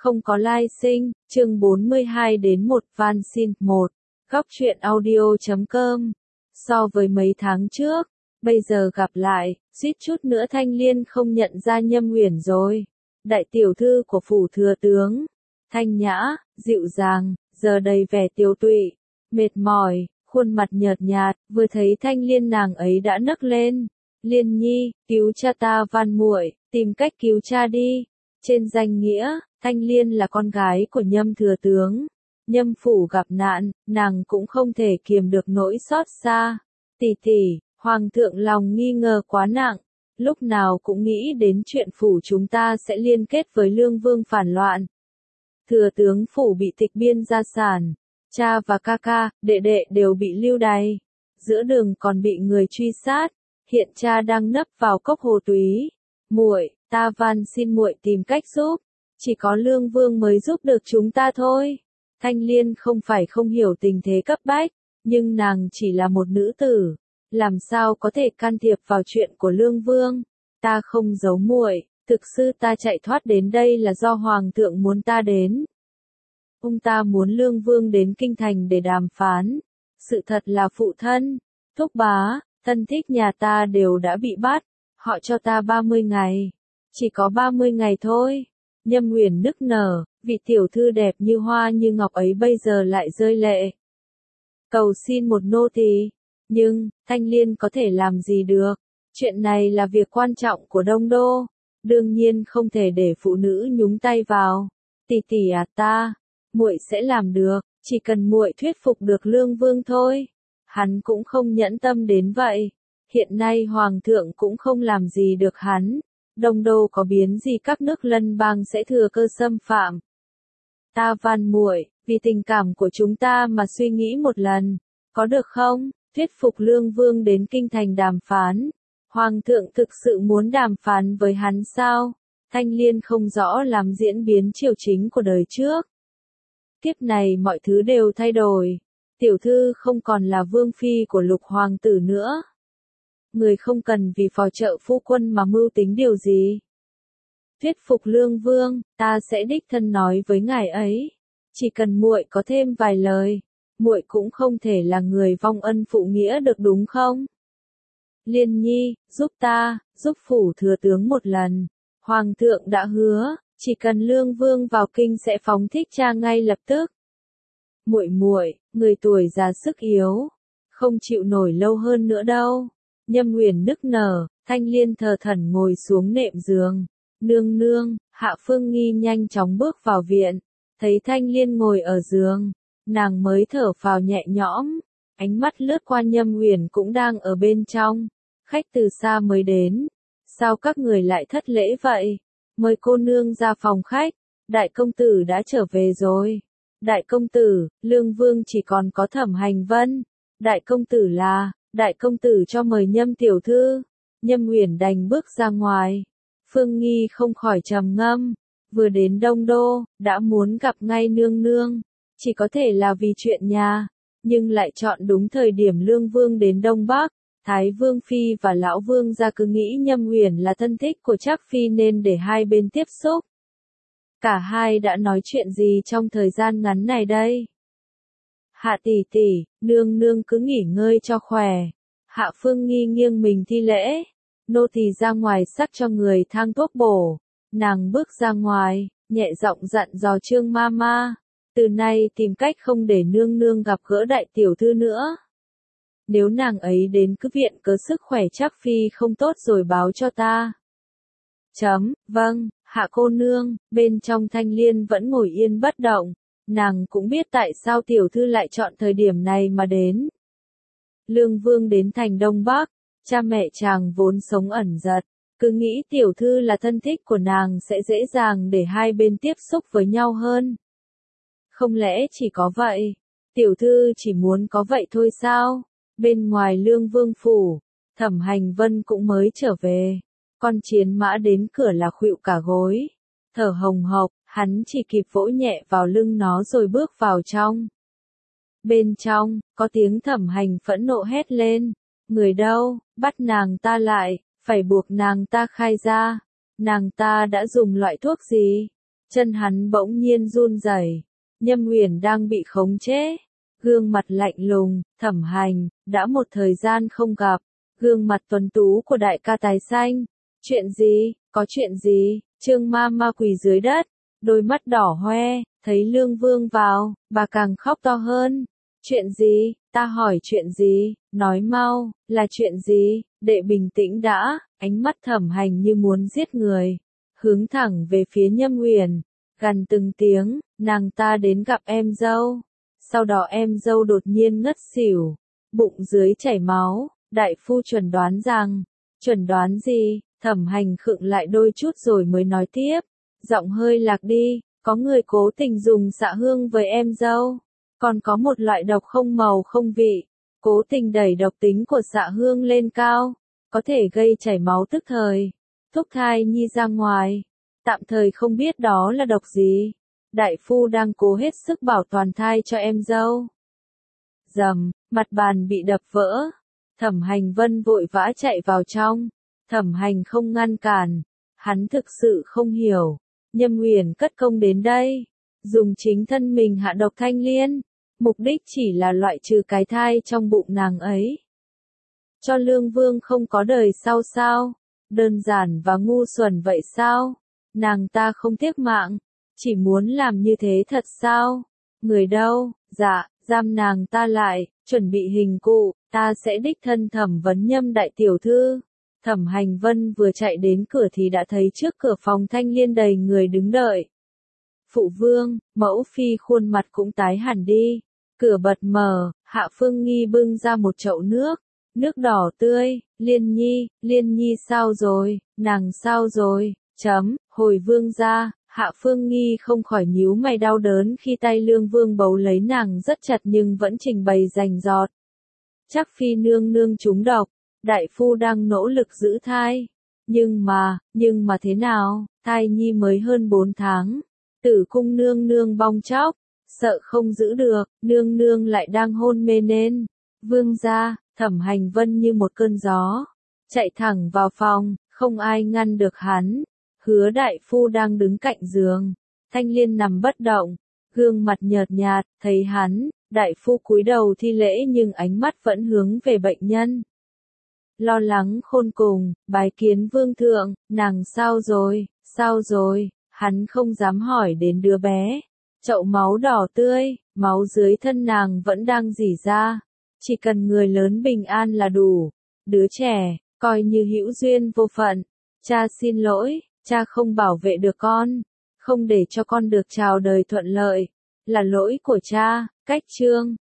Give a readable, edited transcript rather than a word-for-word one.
Không có lai sinh, chương 42 đến 1 van xin 1. Góc truyện audio.com. So với mấy tháng trước, bây giờ gặp lại, suýt chút nữa Thanh Liên không nhận ra Nhâm Uyển rồi. Đại tiểu thư của phủ thừa tướng, thanh nhã, dịu dàng, giờ đầy vẻ tiêu tụy, mệt mỏi, khuôn mặt nhợt nhạt, vừa thấy Thanh Liên nàng ấy đã nấc lên. Liên nhi, cứu cha ta van muội, tìm cách cứu cha đi. Trên danh nghĩa, Thanh Liên là con gái của Nhâm thừa tướng. Nhâm phủ gặp nạn, nàng cũng không thể kiềm được nỗi xót xa. Tỷ tỷ, hoàng thượng lòng nghi ngờ quá nặng, lúc nào cũng nghĩ đến chuyện phủ chúng ta sẽ liên kết với Lương Vương phản loạn. Thừa tướng phủ bị tịch biên gia sản, cha và ca ca, đệ đệ đều bị lưu đày. Giữa đường còn bị người truy sát, hiện cha đang nấp vào cốc hồ túy. Muội, ta van xin muội tìm cách giúp, chỉ có Lương Vương mới giúp được chúng ta thôi. Thanh Liên không phải không hiểu tình thế cấp bách, nhưng nàng chỉ là một nữ tử, làm sao có thể can thiệp vào chuyện của Lương Vương. Ta không giấu muội, thực sự ta chạy thoát đến đây là do hoàng thượng muốn ta đến. Ông ta muốn Lương Vương đến kinh thành để đàm phán. Sự thật là phụ thân, thúc bá, thân thích nhà ta đều đã bị bắt, họ cho ta 30 ngày. Chỉ có 30 ngày thôi. Nhâm Uyển nức nở, vị tiểu thư đẹp như hoa như ngọc ấy bây giờ lại rơi lệ. Cầu xin một nô tỳ. Nhưng, Thanh Liên có thể làm gì được? Chuyện này là việc quan trọng của Đông Đô. Đương nhiên không thể để phụ nữ nhúng tay vào. Tỷ tỷ à, muội sẽ làm được, chỉ cần muội thuyết phục được Lương Vương thôi. Hắn cũng không nhẫn tâm đến vậy. Hiện nay hoàng thượng cũng không làm gì được hắn. Đông Đô có biến gì các nước lân bang sẽ thừa cơ xâm phạm. Ta van muội, vì tình cảm của chúng ta mà suy nghĩ một lần, có được không? Thuyết phục Lương Vương đến kinh thành đàm phán. Hoàng thượng thực sự muốn đàm phán với hắn sao? Thanh Liên không rõ làm diễn biến triều chính của đời trước. Tiếp này mọi thứ đều thay đổi. Tiểu thư không còn là vương phi của Lục hoàng tử nữa. Người không cần vì phò trợ phu quân mà mưu tính điều gì. Thuyết phục Lương Vương, ta sẽ đích thân nói với ngài ấy. Chỉ cần muội có thêm vài lời, muội cũng không thể là người vong ân phụ nghĩa được đúng không? Liên nhi, giúp ta, giúp phủ thừa tướng một lần. Hoàng thượng đã hứa, chỉ cần Lương Vương vào kinh sẽ phóng thích cha ngay lập tức. Muội, người tuổi già sức yếu, không chịu nổi lâu hơn nữa đâu. Nhâm Uyển nức nở, Thanh Liên thờ thẫn ngồi xuống nệm giường. Nương, Hạ Phương Nghi nhanh chóng bước vào viện, thấy Thanh Liên ngồi ở giường, nàng mới thở phào nhẹ nhõm, ánh mắt lướt qua Nhâm Uyển cũng đang ở bên trong. Khách từ xa mới đến, sao các người lại thất lễ vậy? Mời cô nương ra phòng khách, đại công tử đã trở về rồi. Đại công tử, Lương Vương chỉ còn có Thẩm Hành Vân. Đại công tử cho mời Nhâm tiểu thư. Nhâm Uyển đành bước ra ngoài. Phương Nghi không khỏi trầm ngâm, vừa đến Đông Đô, đã muốn gặp ngay nương, chỉ có thể là vì chuyện nhà, nhưng lại chọn đúng thời điểm Lương Vương đến Đông Bắc. Thái Vương Phi và Lão Vương gia cứ nghĩ Nhâm Uyển là thân thích của Trác Phi nên để hai bên tiếp xúc. Cả hai đã nói chuyện gì trong thời gian ngắn này đây? Hạ tỷ, nương cứ nghỉ ngơi cho khỏe. Hạ Phương Nghi nghiêng mình thi lễ. Nô tỳ ra ngoài sắc cho người thang thuốc bổ. Nàng bước ra ngoài, nhẹ giọng dặn dò Trương Mama. Từ nay tìm cách không để nương gặp gỡ đại tiểu thư nữa. Nếu nàng ấy đến cứ viện cớ sức khỏe Trác Phi không tốt rồi báo cho ta. Vâng, Hạ cô nương. Bên trong Thanh Liên vẫn ngồi yên bất động. Nàng cũng biết tại sao tiểu thư lại chọn thời điểm này mà đến. Lương Vương đến thành Đông Bắc, cha mẹ chàng vốn sống ẩn giật, cứ nghĩ tiểu thư là thân thích của nàng sẽ dễ dàng để hai bên tiếp xúc với nhau hơn. Không lẽ chỉ có vậy? Tiểu thư chỉ muốn có vậy thôi sao? Bên ngoài Lương Vương phủ, Thẩm Hành Vân cũng mới trở về. Con chiến mã đến cửa là khuỵu cả gối. Thở hồng hộc, hắn chỉ kịp vỗ nhẹ vào lưng nó rồi bước vào trong. Bên trong, có tiếng Thẩm Hành phẫn nộ hét lên. Người đâu, bắt nàng ta lại, phải buộc nàng ta khai ra. Nàng ta đã dùng loại thuốc gì? Chân hắn bỗng nhiên run rẩy. Nhâm Uyển đang bị khống chế. Gương mặt lạnh lùng, Thẩm Hành, đã một thời gian không gặp. Gương mặt tuấn tú của đại ca tái xanh. Chuyện gì, có chuyện gì? Trương Ma Ma quỳ dưới đất, đôi mắt đỏ hoe, thấy Lương Vương vào, bà càng khóc to hơn. Chuyện gì, ta hỏi chuyện gì, nói mau, là chuyện gì, đệ bình tĩnh đã, ánh mắt Thẩm Hành như muốn giết người. Hướng thẳng về phía Nhâm Uyển, gằn từng tiếng, nàng ta đến gặp em dâu. Sau đó em dâu đột nhiên ngất xỉu, bụng dưới chảy máu, đại phu chuẩn đoán rằng, chuẩn đoán gì, Thẩm Hành khựng lại đôi chút rồi mới nói tiếp, giọng hơi lạc đi, có người cố tình dùng xạ hương với em dâu, còn có một loại độc không màu không vị, cố tình đẩy độc tính của xạ hương lên cao, có thể gây chảy máu tức thời, thúc thai nhi ra ngoài, tạm thời không biết đó là độc gì. Đại phu đang cố hết sức bảo toàn thai cho em dâu. Rầm, mặt bàn bị đập vỡ. Thẩm Hành Vân vội vã chạy vào trong. Thẩm Hành không ngăn cản. Hắn thực sự không hiểu. Nhâm Uyển cất công đến đây. Dùng chính thân mình hạ độc Thanh Liên. Mục đích chỉ là loại trừ cái thai trong bụng nàng ấy. Cho Lương Vương không có đời sau sao? Đơn giản và ngu xuẩn vậy sao? Nàng ta không tiếc mạng. Chỉ muốn làm như thế thật sao? Người đâu? Dạ, giam nàng ta lại, chuẩn bị hình cụ, ta sẽ đích thân thẩm vấn Nhâm đại tiểu thư. Thẩm Hành Vân vừa chạy đến cửa thì đã thấy trước cửa phòng Thanh Liên đầy người đứng đợi. Phụ vương, mẫu phi khuôn mặt cũng tái hẳn đi. Cửa bật mở, Hạ Phương Nghi bưng ra một chậu nước. Nước đỏ tươi, Liên Nhi sao rồi, nàng sao rồi, hồi vương ra. Hạ Phương Nghi không khỏi nhíu mày đau đớn khi tay Lương Vương bấu lấy nàng rất chặt nhưng vẫn trình bày rành rọt. Chắc phi nương nương trúng độc, đại phu đang nỗ lực giữ thai. Nhưng mà thế nào, thai nhi mới hơn 4 tháng. Tử cung nương nương bong chóc, sợ không giữ được, nương nương lại đang hôn mê nên. Vương gia, Thẩm Hành Vân như một cơn gió, chạy thẳng vào phòng, không ai ngăn được hắn. Hứa đại phu đang đứng cạnh giường, Thanh Liên nằm bất động, gương mặt nhợt nhạt, thấy hắn, đại phu cúi đầu thi lễ nhưng ánh mắt vẫn hướng về bệnh nhân. Lo lắng khôn cùng, bái kiến vương thượng, nàng sao rồi, hắn không dám hỏi đến đứa bé. Chậu máu đỏ tươi, máu dưới thân nàng vẫn đang rỉ ra, chỉ cần người lớn bình an là đủ, đứa trẻ, coi như hữu duyên vô phận, cha xin lỗi. Cha không bảo vệ được con, không để cho con được chào đời thuận lợi, là lỗi của cha. Cách chương